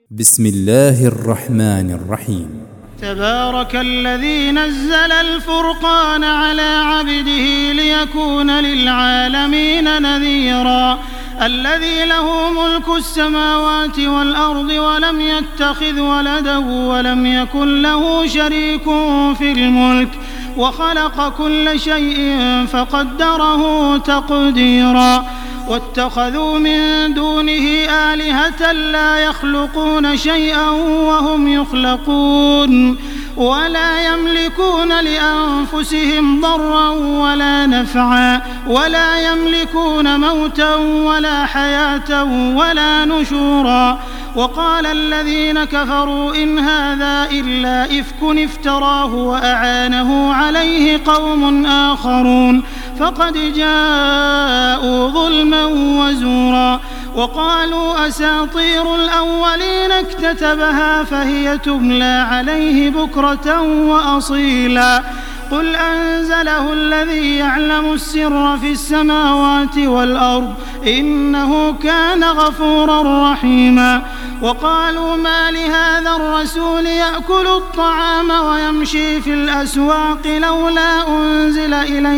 بسم الله الرحمن الرحيم. تبارك الذي نزل الفرقان على عبده ليكون للعالمين نذيرا الذي له ملك السماوات والأرض ولم يتخذ ولدا ولم يكن له شريك في الملك وخلق كل شيء فقدره تقديرا واتخذوا من دونه آلهة لا يخلقون شيئا وهم يخلقون ولا يملكون لأنفسهم ضرا ولا نفعا ولا يملكون موتا ولا حياة ولا نشورا وقال الذين كفروا إن هذا إلا إفك افتراه وأعانه عليه قوم آخرون فقد جاءوا ظلما وزورا وقالوا أساطير الأولين اكتتبها فهي تملى عليه بكرة وأصيلا قل أنزله الذي يعلم السر في السماوات والأرض إنه كان غفورا رحيما وقالوا ما لهذا الرسول يأكل الطعام ويمشي في الأسواق لولا أنزل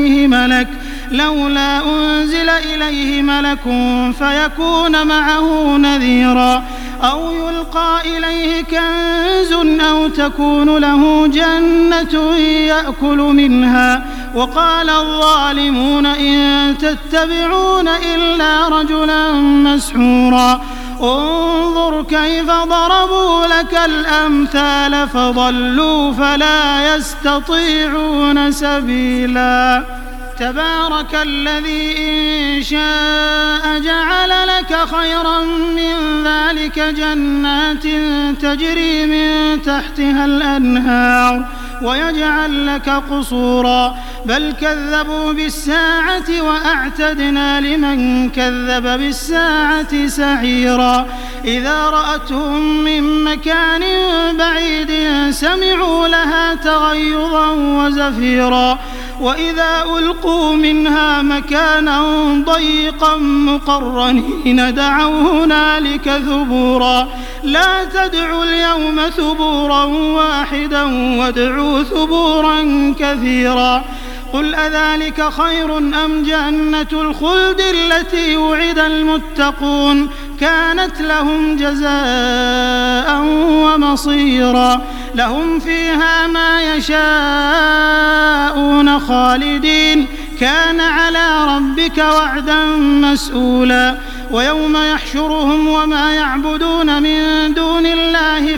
إليه ملك فيكون معه نذيرا أو يلقى إليه كنز أو تكون له جنة يأكل منها وقال الظالمون إن تتبعون إلا رجلا مسحورا انظر كيف ضربوا لك الأمثال فضلوا فلا يستطيعون سبيلا تبارك الذي إن شاء جعل لك خيرا من ذلك جنات تجري من تحتها الأنهار ويجعل لك قصورا بل كذبوا بالساعة وأعتدنا لمن كذب بالساعة سعيرا إذا رأتهم من مكان بعيد سمعوا لها تغيظا وزفيرا وإذا ألقوا منها مكانا ضيقا مقرنين دعوا هنالك ثبورا لا تدعوا اليوم ثبورا واحدا وادعوا ثبورا كثيرا قل أذلك خير أم جنة الخلد التي وعد المتقون كانت لهم جزاء ومصيرا لهم فيها ما يشاءون خالدين كان على ربك وعدا مسؤولا ويوم يحشرهم وما يعبدون من دون الله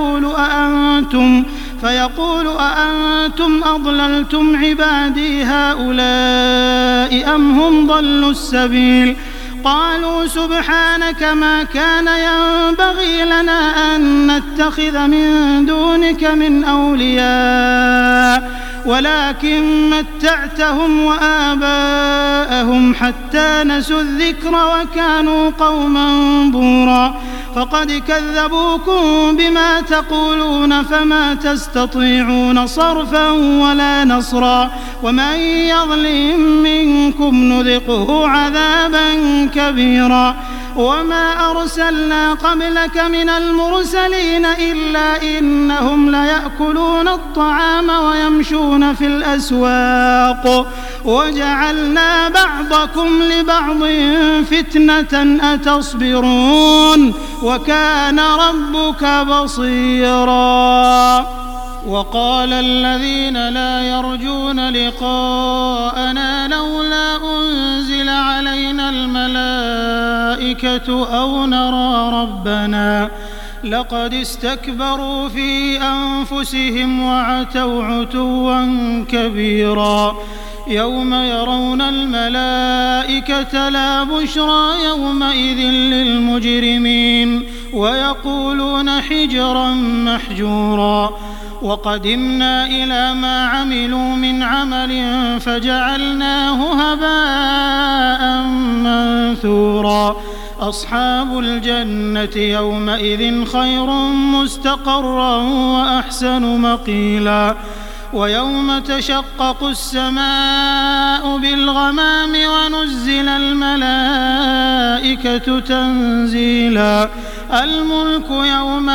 فيقول أأنتم أضللتم عبادي هؤلاء أم هم ضلوا السبيل قالوا سبحانك ما كان ينبغي لنا أن نتخذ من دونك من أولياء ولكن متعتهم وآباءهم حتى نسوا الذكر وكانوا قوما بورا فقد كذبوكم بما تقولون فما تستطيعون صرفا ولا نصرا ومن يظلم منكم نذقه عذابا كبيرا وما أرسلنا قبلك من المرسلين إلا إنهم ليأكلون الطعام ويمشون في الأسواق وجعلنا بعضكم لبعض فتنة أتصبرون وكان ربك بصيرا وقال الذين لا يرجون لقاءنا لولا أنزل علينا الملائكة أو نرى ربنا لقد استكبروا في أنفسهم وعتوا عتوا كبيرا يوم يرون الملائكة لا بشرى يومئذ للمجرمين ويقولون حجرا محجورا وقدمنا إلى ما عملوا من عمل فجعلناه هباء منثورا أصحاب الجنة يومئذ خير مستقرا وأحسن مقيلا ويوم تشقق السماء بالغمام ونزل الملائكة تنزيلا الملك يوم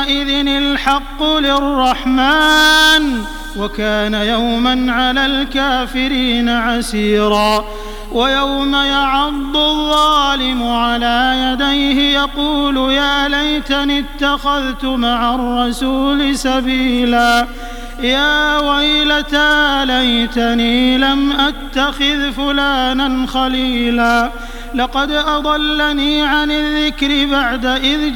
يومئذ الحق للرحمن وكان يوما على الكافرين عسيرا ويوم يعض الظالم على يديه يقول يا ليتني اتخذت مع الرسول سبيلا يا ويلتى ليتني لم أتخذ فلانا خليلا لقد أضلني عن الذكر بعد إذ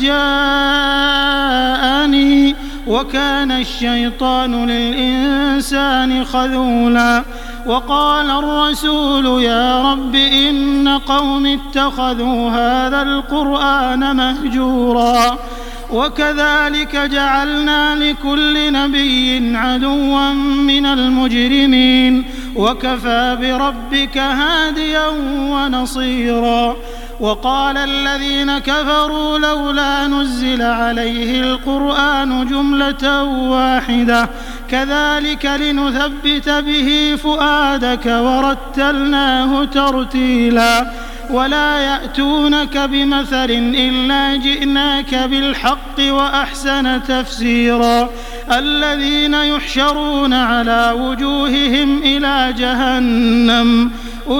جاءني وكان الشيطان للإنسان خذولا وقال الرسول يا رب إن قوم اتخذوا هذا القرآن مهجورا وكذلك جعلنا لكل نبي عدوا من المجرمين وكفى بربك هاديا ونصيرا وقال الذين كفروا لولا نزل عليه القرآن جملة واحدة كذلك لنثبت به فؤادك ورتلناه ترتيلا ولا يأتونك بمثل إلا جئناك بالحق وأحسن تفسيرا الذين يحشرون على وجوههم إلى جهنم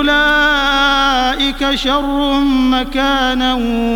أولئك شر مكانا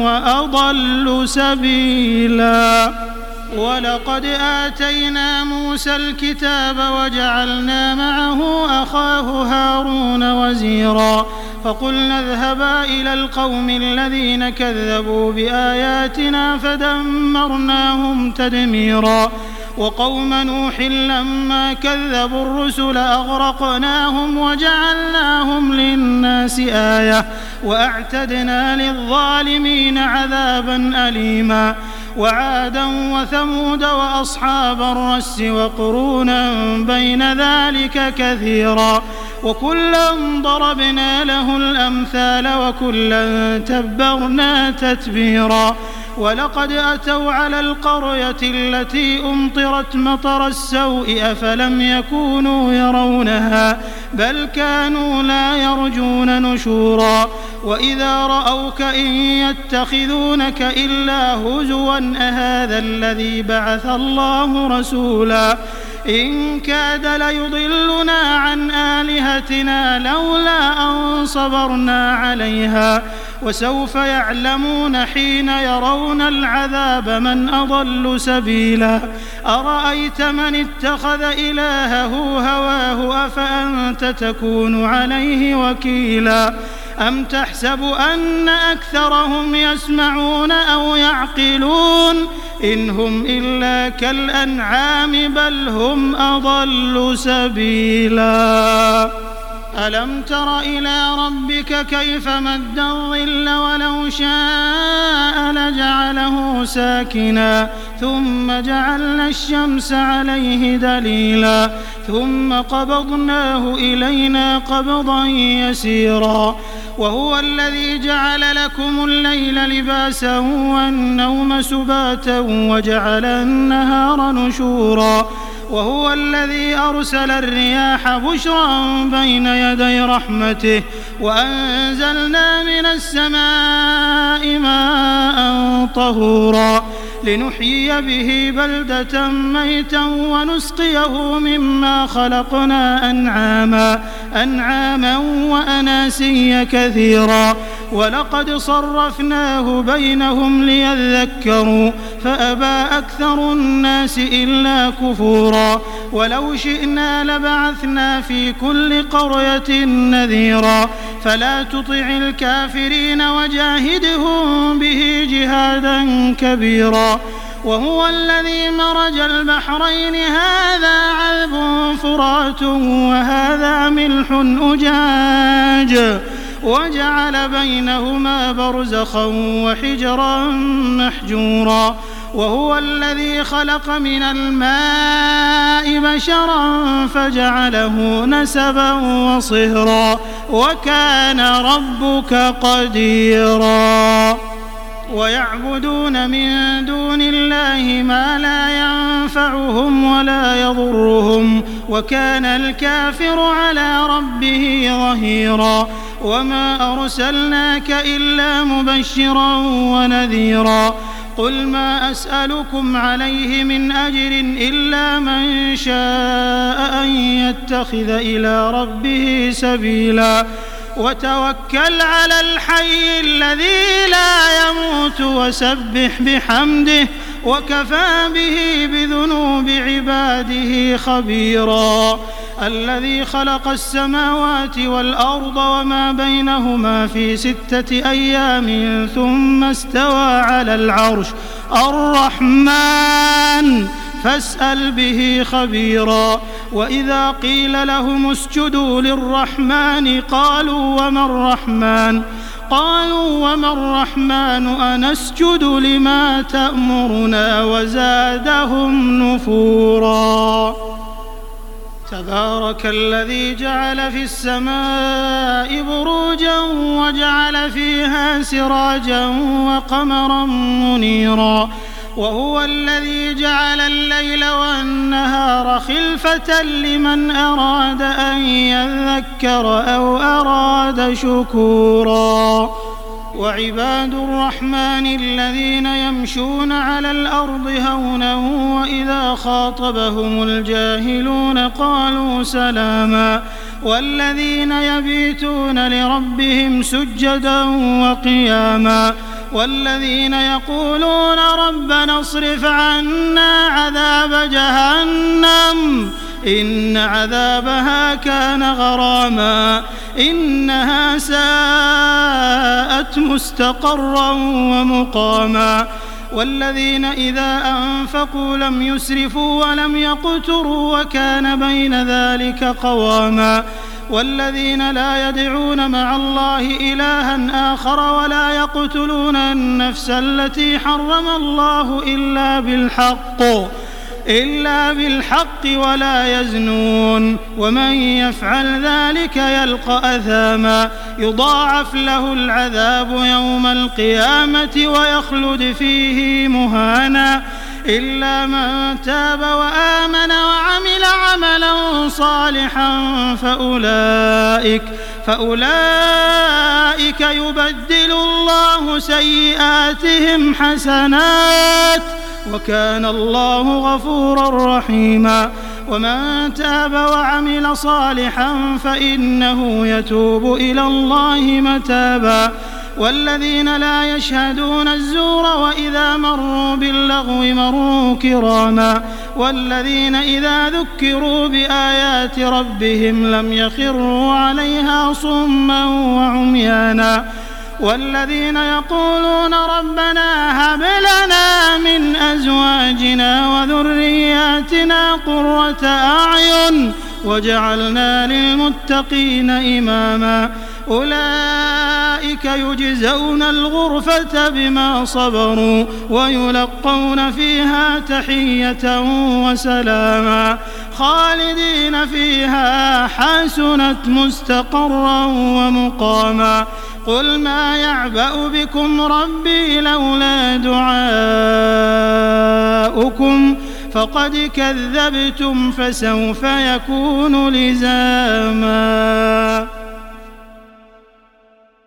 وأضل سبيلا ولقد آتينا موسى الكتاب وجعلنا معه أخاه هارون وزيرا فقلنا اذهبا إلى القوم الذين كذبوا بآياتنا فدمرناهم تدميرا وقوم نوح لما كذبوا الرسل أغرقناهم وجعلناهم للناس آية وأعتدنا للظالمين عذابا أليما وعادا وثمود وأصحاب الرس وقرونا بين ذلك كثيرا وكلا ضربنا له الأمثال وكلا تبرنا تتبيرا ولقد أتوا على القرية التي أمطرت مطر السوء أفلم يكونوا يرونها بل كانوا لا يرجون نشورا وإذا رأوك إن يتخذونك إلا هزوا أهذا الذي بعث الله رسولا إن كاد ليضلنا عن آلهتنا لولا أن صبرنا عليها وسوف يعلمون حين يرون العذاب من أضل سبيلا أرأيت من اتخذ إلهه هواه أفأنت تكون عليه وكيلا أم تحسب أن أكثرهم يسمعون أو يعقلون إن هم إلا كالأنعام بل هم أضل سبيلا ألم تر إلى ربك كيف مد الظل ولو شاء لجعله ساكنا ثم جعلنا الشمس عليه دليلا ثم قبضناه إلينا قبضا يسيرا وهو الذي جعل لكم الليل لباسا والنوم سباتا وجعل النهار نشورا وهو الذي أرسل الرياح بشرا بين يدي رحمته وأنزلنا من السماء ماء طهورا لنحيي به بلدة ميتا ونسقيه مما خلقنا أنعاما وأناسيا كثيرا ولقد صرفناه بينهم ليذكروا فأبى أكثر الناس إلا كفورا ولو شئنا لبعثنا في كل قرية نذيرا فلا تطع الكافرين وجاهدهم به جهادا كبيرا وهو الذي مرج البحرين هذا عذب فرات وهذا ملح أجاج وجعل بينهما برزخا وحجرا محجورا وهو الذي خلق من الماء بشرا فجعله نسبا وصهرا وكان ربك قديرا ويعبدون من دون الله ما لا ينفعهم ولا يضرهم وكان الكافر على ربه ظهيرا وما أرسلناك إلا مبشرا ونذيرا قل ما أسألكم عليه من أجر إلا من شاء أن يتخذ إلى ربه سبيلا وتوكل على الحي الذي لا يموت وسبح بحمده وكفى به بذنوب عباده خبيرا الذي خلق السماوات والأرض وما بينهما في 6 أيام ثم استوى على العرش الرحمن فاسأل به خبيرا وإذا قيل لهم اسجدوا للرحمن قالوا وما الرحمن أنسجد لما تأمرنا وزادهم نفورا تبارك الذي جعل في السماء بروجا وجعل فيها سراجا وقمرا منيرا وهو الذي جعل الليل والنهار خلفة لمن أراد أن يذكر أو أراد شكورا وعباد الرحمن الذين يمشون على الأرض هونا وإذا خاطبهم الجاهلون قالوا سلاما والذين يبيتون لربهم سجدا وقياما والذين يقولون ربنا اصرف عنا عذاب جهنم إن عذابها كان غراما إنها ساءت مستقرا ومقاما والذين إذا أنفقوا لم يسرفوا ولم يقتروا وكان بين ذلك قواما والذين لا يدعون مع الله إلها آخر ولا يقتلون النفس التي حرم الله إلا بالحق ولا يزنون ومن يفعل ذلك يلقى أثاما يضاعف له العذاب يوم القيامة ويخلد فيه مهانا إلا من تاب وآمن وعمل عملا صالحا فأولئك يبدل الله سيئاتهم حسنات وكان الله غفورا رحيما ومن تاب وعمل صالحا فإنه يتوب إلى الله متابا والذين لا يشهدون الزور وإذا مروا باللغو مروا كراما والذين إذا ذكروا بآيات ربهم لم يخروا عليها صما وعميانا والذين يقولون ربنا هب لنا من أزواجنا وذرياتنا قرة أعين وجعلنا للمتقين إماما أولئك يجزون الغرفة بما صبروا ويلقون فيها تحية وسلاما خالدين فيها حسنت مستقرا ومقاما قل ما يعبأ بكم ربي لولا دعاؤكم فقد كذبتم فسوف يكون لزاما